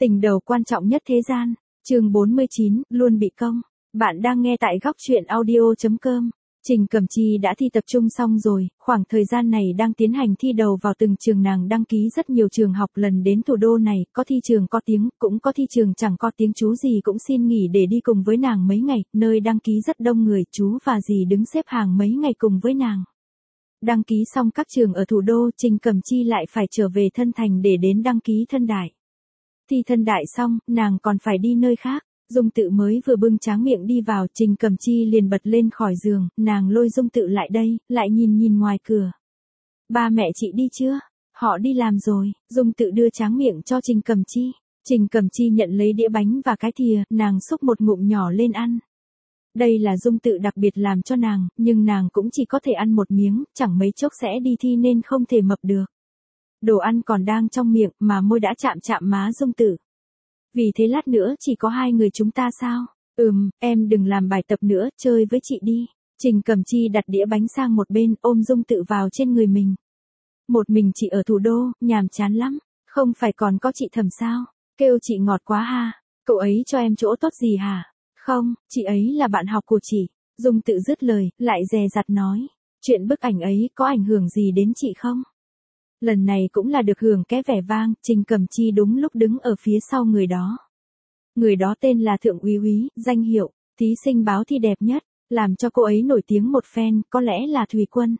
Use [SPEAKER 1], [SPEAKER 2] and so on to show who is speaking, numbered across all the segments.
[SPEAKER 1] Tình đầu quan trọng nhất thế gian. Chương 49, luôn bị công. Bạn đang nghe tại góc truyện audio.com. Trình Cẩm Chi đã thi tập trung xong rồi, khoảng thời gian này đang tiến hành thi đầu vào từng trường. Nàng đăng ký rất nhiều trường học. Lần đến thủ đô này, có thi trường có tiếng, cũng có thi trường chẳng có tiếng. Chú gì cũng xin nghỉ để đi cùng với nàng mấy ngày, nơi đăng ký rất đông người. Chú và dì đứng xếp hàng mấy ngày cùng với nàng. Đăng ký xong các trường ở thủ đô, Trình Cẩm Chi lại phải trở về Thân Thành để đến đăng ký Thân Đại. Thi Thân Đại xong, nàng còn phải đi nơi khác. Dung Tự mới vừa bưng tráng miệng đi vào, Trình Cẩm Chi liền bật lên khỏi giường, nàng lôi Dung Tự lại đây, lại nhìn ngoài cửa. Ba mẹ chị đi chưa? Họ đi làm rồi. Dung Tự đưa tráng miệng cho Trình Cẩm Chi. Trình Cẩm Chi nhận lấy đĩa bánh và cái thìa, nàng xúc một ngụm nhỏ lên ăn. Đây là Dung Tự đặc biệt làm cho nàng, nhưng nàng cũng chỉ có thể ăn một miếng, chẳng mấy chốc sẽ đi thi nên không thể mập được. Đồ ăn còn đang trong miệng mà môi đã chạm má Dung Tự. Vì thế lát nữa chỉ có hai người chúng ta sao? Em đừng làm bài tập nữa, chơi với chị đi. Trình Cẩm Chi đặt đĩa bánh sang một bên, ôm Dung Tự vào trên người mình. Một mình chị ở thủ đô, nhàm chán lắm. Không phải còn có chị Thẩm sao? Kêu chị ngọt quá ha. Cậu ấy cho em chỗ tốt gì hả? Không, chị ấy là bạn học của chị. Dung Tự dứt lời, lại dè dặt nói. Chuyện bức ảnh ấy có ảnh hưởng gì đến chị không? Lần này cũng là được hưởng cái vẻ vang, Trình Cẩm Chi đúng lúc đứng ở phía sau người đó. Người đó tên là Thượng úy úy, danh hiệu, thí sinh báo thi đẹp nhất, làm cho cô ấy nổi tiếng một phen, có lẽ là Thùy Quân.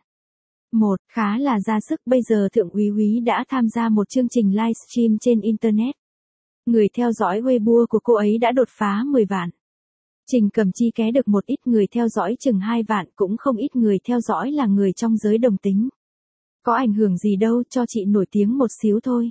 [SPEAKER 1] Khá là ra sức. Bây giờ Thượng úy úy đã tham gia một chương trình livestream trên Internet. Người theo dõi Weibo của cô ấy đã đột phá 10 vạn. Trình Cẩm Chi ké được một ít người theo dõi chừng 2 vạn, cũng không ít người theo dõi là người trong giới đồng tính. Có ảnh hưởng gì đâu, cho chị nổi tiếng một xíu thôi.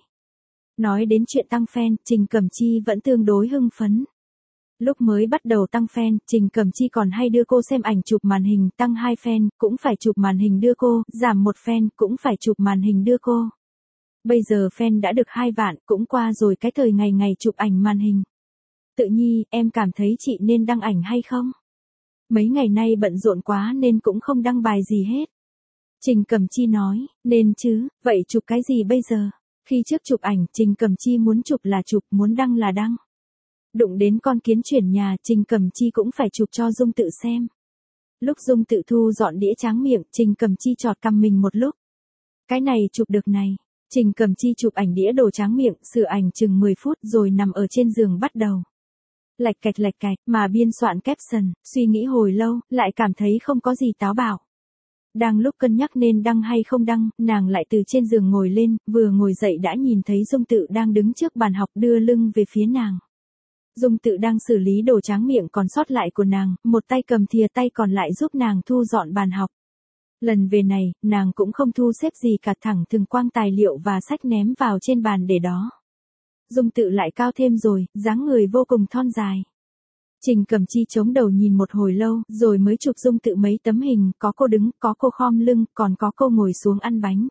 [SPEAKER 1] Nói đến chuyện tăng fan, Trình Cẩm Chi vẫn tương đối hưng phấn. Lúc mới bắt đầu tăng fan, Trình Cẩm Chi còn hay đưa cô xem ảnh chụp màn hình, tăng 2 fan, cũng phải chụp màn hình đưa cô, giảm 1 fan, cũng phải chụp màn hình đưa cô. Bây giờ fan đã được 2 vạn, cũng qua rồi cái thời ngày chụp ảnh màn hình. Tự nhi, em cảm thấy chị nên đăng ảnh hay không? Mấy ngày nay bận rộn quá nên cũng không đăng bài gì hết. Trình Cẩm Chi nói, nên chứ, vậy chụp cái gì bây giờ? Khi trước chụp ảnh, Trình Cẩm Chi muốn chụp là chụp, muốn đăng là đăng. Đụng đến con kiến chuyển nhà, Trình Cẩm Chi cũng phải chụp cho Dung Tự xem. Lúc Dung Tự thu dọn đĩa tráng miệng, Trình Cẩm Chi chọt cằm mình một lúc. Cái này chụp được này. Trình Cẩm Chi chụp ảnh đĩa đồ tráng miệng, sửa ảnh chừng 10 phút rồi nằm ở trên giường bắt đầu. Lạch cạch, mà biên soạn caption, suy nghĩ hồi lâu, lại cảm thấy không có gì táo bạo. Đang lúc cân nhắc nên đăng hay không đăng, nàng lại từ trên giường ngồi lên, vừa ngồi dậy đã nhìn thấy Dung Tự đang đứng trước bàn học đưa lưng về phía nàng. Dung Tự đang xử lý đồ tráng miệng còn sót lại của nàng, một tay cầm thìa, tay còn lại giúp nàng thu dọn bàn học. Lần về này, nàng cũng không thu xếp gì cả, thẳng thừng quăng tài liệu và sách ném vào trên bàn để đó. Dung Tự lại cao thêm rồi, dáng người vô cùng thon dài. Trình Cẩm Chi chống đầu nhìn một hồi lâu, rồi mới chụp Dung Tự mấy tấm hình, có cô đứng, có cô khom lưng, còn có cô ngồi xuống ăn bánh.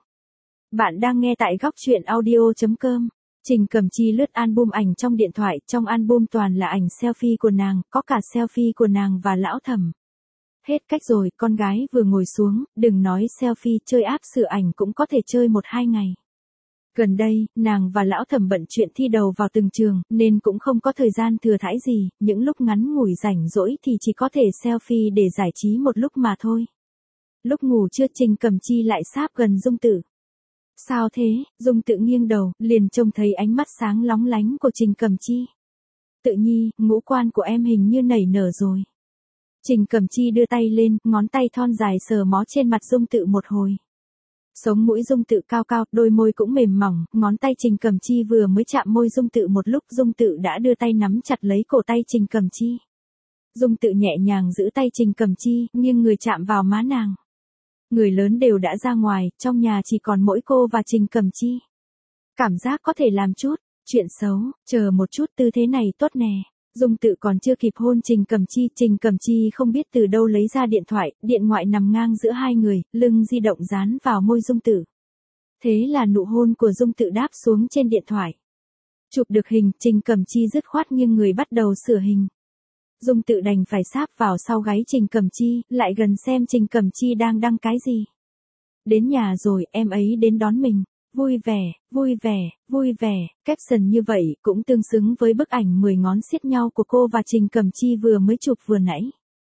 [SPEAKER 1] Bạn đang nghe tại góc truyện audio.com. Trình Cẩm Chi lướt album ảnh trong điện thoại, trong album toàn là ảnh selfie của nàng, có cả selfie của nàng và Lão Thẩm. Hết cách rồi, con gái vừa ngồi xuống, đừng nói selfie, chơi app sửa ảnh cũng có thể chơi 1-2 ngày. Gần đây, nàng và Lão Thẩm bận chuyện thi đầu vào từng trường, nên cũng không có thời gian thừa thãi gì, những lúc ngắn ngủi rảnh rỗi thì chỉ có thể selfie để giải trí một lúc mà thôi. Lúc ngủ trưa, Trình Cẩm Chi lại sáp gần Dung Tự. Sao thế? Dung Tự nghiêng đầu, liền trông thấy ánh mắt sáng lóng lánh của Trình Cẩm Chi. Tự nhi, ngũ quan của em hình như nảy nở rồi. Trình Cẩm Chi đưa tay lên, ngón tay thon dài sờ mó trên mặt Dung Tự một hồi. Sống mũi Dung Tự cao cao, đôi môi cũng mềm mỏng, ngón tay Trình Cẩm Chi vừa mới chạm môi Dung Tự một lúc, Dung Tự đã đưa tay nắm chặt lấy cổ tay Trình Cẩm Chi. Dung Tự nhẹ nhàng giữ tay Trình Cẩm Chi, nghiêng người chạm vào má nàng. Người lớn đều đã ra ngoài, trong nhà chỉ còn mỗi cô và Trình Cẩm Chi. Cảm giác có thể làm chút chuyện xấu, chờ một chút, tư thế này tốt nè. Dung Tự còn chưa kịp hôn Trình Cẩm Chi không biết từ đâu lấy ra điện thoại, điện thoại nằm ngang giữa hai người, lưng di động dán vào môi Dung Tự. Thế là nụ hôn của Dung Tự đáp xuống trên điện thoại. Chụp được hình, Trình Cẩm Chi dứt khoát nghiêng người bắt đầu sửa hình. Dung Tự đành phải sáp vào sau gáy Trình Cẩm Chi, lại gần xem Trình Cẩm Chi đang đăng cái gì. Đến nhà rồi, em ấy đến đón mình. Vui vẻ, vui vẻ, vui vẻ, caption như vậy cũng tương xứng với bức ảnh 10 ngón siết nhau của cô và Trình Cẩm Chi vừa mới chụp vừa nãy.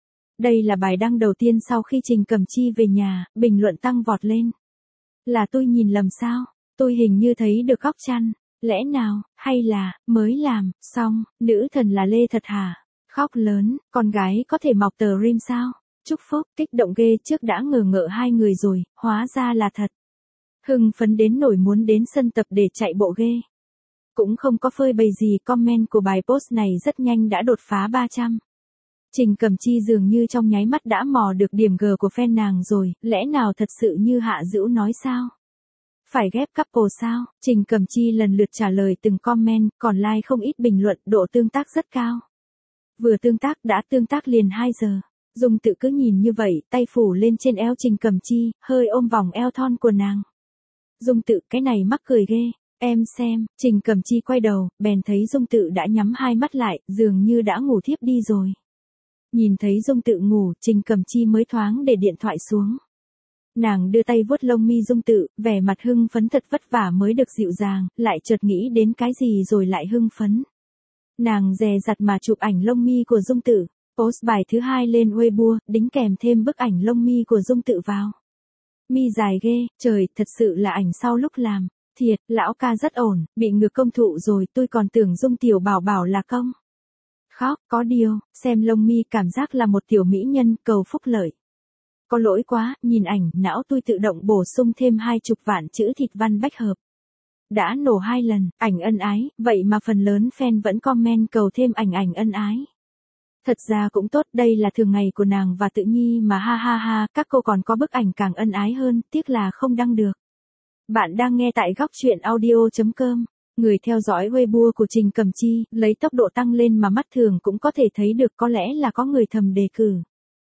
[SPEAKER 1] Đây là bài đăng đầu tiên sau khi Trình Cẩm Chi về nhà, bình luận tăng vọt lên. Là tôi nhìn lầm sao? Tôi hình như thấy được góc chăn. Lẽ nào, hay là, mới làm, xong, nữ thần là Lê thật hả? Khóc lớn, con gái có thể mọc tờ rim sao? Chúc phúc, kích động ghê, trước đã ngờ ngợ hai người rồi, hóa ra là thật. Hưng phấn đến nổi muốn đến sân tập để chạy bộ ghê. Cũng không có phơi bày gì, comment của bài post này rất nhanh đã đột phá 300. Trình Cẩm Chi dường như trong nháy mắt đã mò được điểm G của fan nàng rồi, lẽ nào thật sự như Hạ Dữu nói sao? Phải ghép couple sao? Trình Cẩm Chi lần lượt trả lời từng comment, còn like không ít bình luận, độ tương tác rất cao. Vừa tương tác đã tương tác liền 2 giờ. Dung Tự cứ nhìn như vậy, tay phủ lên trên eo Trình Cẩm Chi, hơi ôm vòng eo thon của nàng. Dung Tự, cái này mắc cười ghê. Em xem, Trình Cẩm Chi quay đầu, bèn thấy Dung Tự đã nhắm hai mắt lại, dường như đã ngủ thiếp đi rồi. Nhìn thấy Dung Tự ngủ, Trình Cẩm Chi mới thoáng để điện thoại xuống. Nàng đưa tay vuốt lông mi Dung Tự, vẻ mặt hưng phấn thật vất vả mới được dịu dàng, lại chợt nghĩ đến cái gì rồi lại hưng phấn. Nàng dè dặt mà chụp ảnh lông mi của Dung Tự, post bài thứ 2 lên Weibo, đính kèm thêm bức ảnh lông mi của Dung Tự vào. Mi dài ghê, trời, thật sự là ảnh sau lúc làm. Thiệt, lão ca rất ổn, bị ngược công thụ rồi, tôi còn tưởng Dung tiểu bảo bảo là công. Khóc, có điều, xem lông mi cảm giác là một tiểu mỹ nhân, cầu phúc lợi. Có lỗi quá, nhìn ảnh, não tôi tự động bổ sung thêm 20 vạn chữ thịt văn bách hợp. Đã nổ 2 lần, ảnh ân ái, vậy mà phần lớn fan vẫn comment cầu thêm ảnh ân ái. Thật ra cũng tốt, đây là thường ngày của nàng và Tự Nhi mà ha ha ha, các cô còn có bức ảnh càng ân ái hơn, tiếc là không đăng được. Bạn đang nghe tại góc truyện audio.com. Người theo dõi Weibo của Trình Cẩm Chi, lấy tốc độ tăng lên mà mắt thường cũng có thể thấy được, có lẽ là có người thầm đề cử.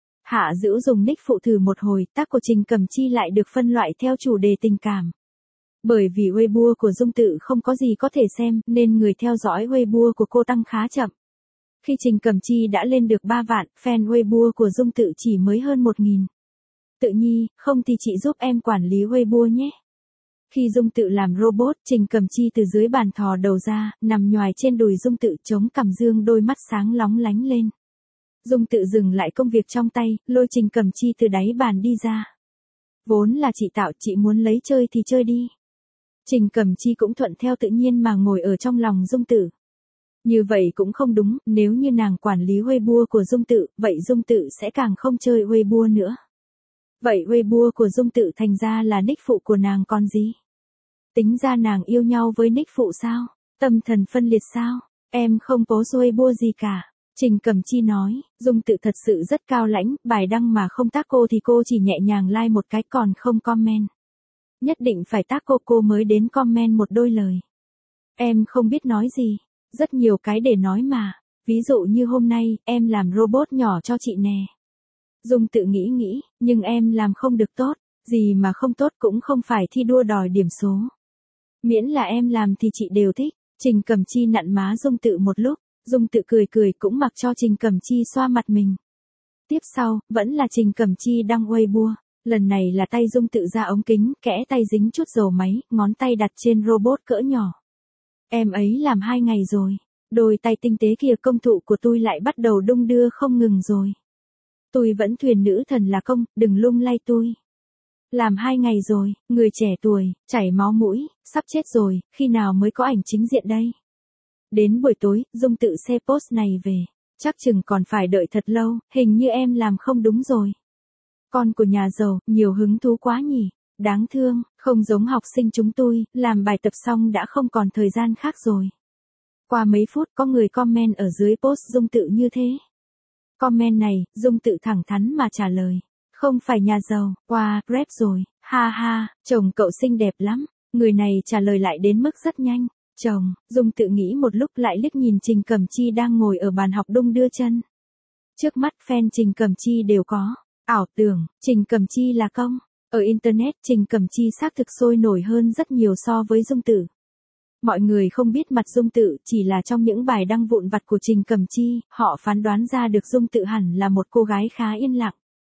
[SPEAKER 1] Hạ Dữu dùng nick phụ thử một hồi, tác của Trình Cẩm Chi lại được phân loại theo chủ đề tình cảm. Bởi vì Weibo của Dung Tự không có gì có thể xem, nên người theo dõi Weibo của cô tăng khá chậm. Khi Trình Cẩm Chi đã lên được 3 vạn, fan Weibo của Dung Tự chỉ mới hơn 1.000. Tự Nhi, không thì chị giúp em quản lý Weibo nhé. Khi Dung Tự làm robot, Trình Cẩm Chi từ dưới bàn thò đầu ra, nằm nhoài trên đùi Dung Tự, chống cằm dương đôi mắt sáng lóng lánh lên. Dung Tự dừng lại công việc trong tay, lôi Trình Cẩm Chi từ đáy bàn đi ra. Vốn là chị tạo, chị muốn lấy chơi thì chơi đi. Trình Cẩm Chi cũng thuận theo tự nhiên mà ngồi ở trong lòng Dung Tự. Như vậy cũng không đúng, nếu như nàng quản lý Weibo của Dung Tự, vậy Dung Tự sẽ càng không chơi Weibo nữa. Vậy Weibo của Dung Tự thành ra là nick phụ của nàng còn gì? Tính ra nàng yêu nhau với nick phụ sao? Tâm thần phân liệt sao? Em không post Weibo gì cả. Trình Cẩm Chi nói, Dung Tự thật sự rất cao lãnh, bài đăng mà không tag cô thì cô chỉ nhẹ nhàng like một cái còn không comment. Nhất định phải tag cô mới đến comment một đôi lời. Em không biết nói gì, rất nhiều cái để nói mà, ví dụ như hôm nay, em làm robot nhỏ cho chị nè. Dung Tự nghĩ, nhưng em làm không được tốt, gì mà không tốt cũng không phải thi đua đòi điểm số. Miễn là em làm thì chị đều thích. Trình Cẩm Chi nặn má Dung Tự một lúc, Dung Tự cười cũng mặc cho Trình Cẩm Chi xoa mặt mình. Tiếp sau, vẫn là Trình Cẩm Chi đăng Weibo, lần này là tay Dung Tự ra ống kính, kẽ tay dính chút dầu máy, ngón tay đặt trên robot cỡ nhỏ. Em ấy làm 2 ngày rồi, đôi tay tinh tế kia công thụ của tôi lại bắt đầu đung đưa không ngừng rồi. Tôi vẫn thuyền nữ thần là công, đừng lung lay tôi. Làm 2 ngày rồi, người trẻ tuổi, chảy máu mũi, sắp chết rồi, khi nào mới có ảnh chính diện đây? Đến buổi tối, Dung Tự share post này về. Chắc chừng còn phải đợi thật lâu, hình như em làm không đúng rồi. Con của nhà giàu, nhiều hứng thú quá nhỉ. Đáng thương, không giống học sinh chúng tôi, làm bài tập xong đã không còn thời gian khác rồi. Qua mấy phút có người comment ở dưới post Dung Tự như thế. Comment này, Dung Tự thẳng thắn mà trả lời. Không phải nhà giàu, qua, rep rồi, ha ha, chồng cậu xinh đẹp lắm. Người này trả lời lại đến mức rất nhanh. Chồng, Dung Tự nghĩ một lúc lại liếc nhìn Trình Cẩm Chi đang ngồi ở bàn học đung đưa chân. Trước mắt fan Trình Cẩm Chi đều có ảo tưởng, Trình Cẩm Chi là công. Ở Internet, Trình Cẩm Chi xác thực sôi nổi hơn rất nhiều so với Dung Tự. Mọi người không biết mặt Dung Tự, chỉ là trong những bài đăng vụn vặt của Trình Cẩm Chi, họ phán đoán ra được Dung Tự hẳn là một cô gái khá yên lặng.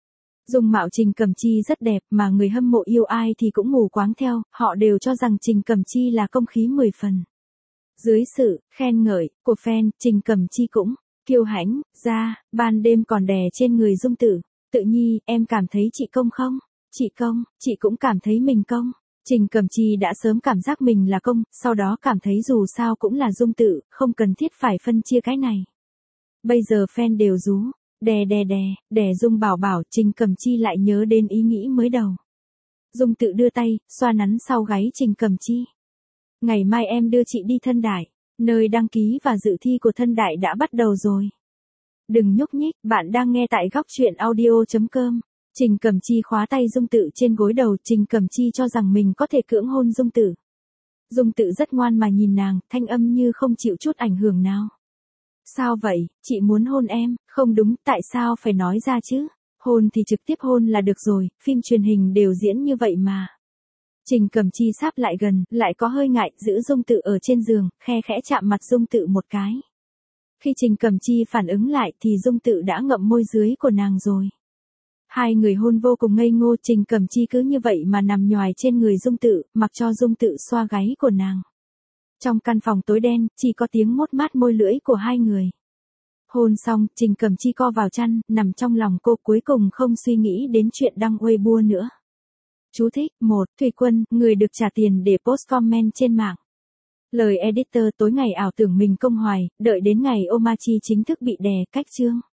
[SPEAKER 1] Dung mạo Trình Cẩm Chi rất đẹp mà người hâm mộ yêu ai thì cũng mù quáng theo, họ đều cho rằng Trình Cẩm Chi là công khí 10 phần. Dưới sự khen ngợi của fan, Trình Cẩm Chi cũng kiêu hãnh ra, ban đêm còn đè trên người Dung Tự. Tự nhi, em cảm thấy chị công không? Chị công, chị cũng cảm thấy mình công. Trình Cẩm Chi đã sớm cảm giác mình là công, sau đó cảm thấy dù sao cũng là Dung Tự, không cần thiết phải phân chia cái này. Bây giờ fan đều rú, đè Dung bảo bảo, Trình Cẩm Chi lại nhớ đến ý nghĩ mới đầu. Dung Tự đưa tay, xoa nắn sau gáy Trình Cẩm Chi. Ngày mai em đưa chị đi Thân Đại, nơi đăng ký và dự thi của Thân Đại đã bắt đầu rồi. Đừng nhúc nhích, bạn đang nghe tại góc truyện audio.com. Trình Cẩm Chi khóa tay Dung Tự trên gối đầu, Trình Cẩm Chi cho rằng mình có thể cưỡng hôn Dung Tự. Dung Tự rất ngoan mà nhìn nàng, thanh âm như không chịu chút ảnh hưởng nào. Sao vậy, chị muốn hôn em, không đúng, tại sao phải nói ra chứ? Hôn thì trực tiếp hôn là được rồi, phim truyền hình đều diễn như vậy mà. Trình Cẩm Chi sáp lại gần, lại có hơi ngại, giữ Dung Tự ở trên giường, khe khẽ chạm mặt Dung Tự một cái. Khi Trình Cẩm Chi phản ứng lại thì Dung Tự đã ngậm môi dưới của nàng rồi. Hai người hôn vô cùng ngây ngô, Trình Cẩm Chi cứ như vậy mà nằm nhoài trên người Dung Tự, mặc cho Dung Tự xoa gáy của nàng. Trong căn phòng tối đen, chỉ có tiếng mốt mát môi lưỡi của hai người. Hôn xong, Trình Cẩm Chi co vào chăn, nằm trong lòng cô, cuối cùng không suy nghĩ đến chuyện đăng Weibo nữa. Chú thích: 1. Thủy Quân, người được trả tiền để post comment trên mạng. Lời editor: tối ngày ảo tưởng mình công hoài, đợi đến ngày Omachi chính thức bị đè, cách chương.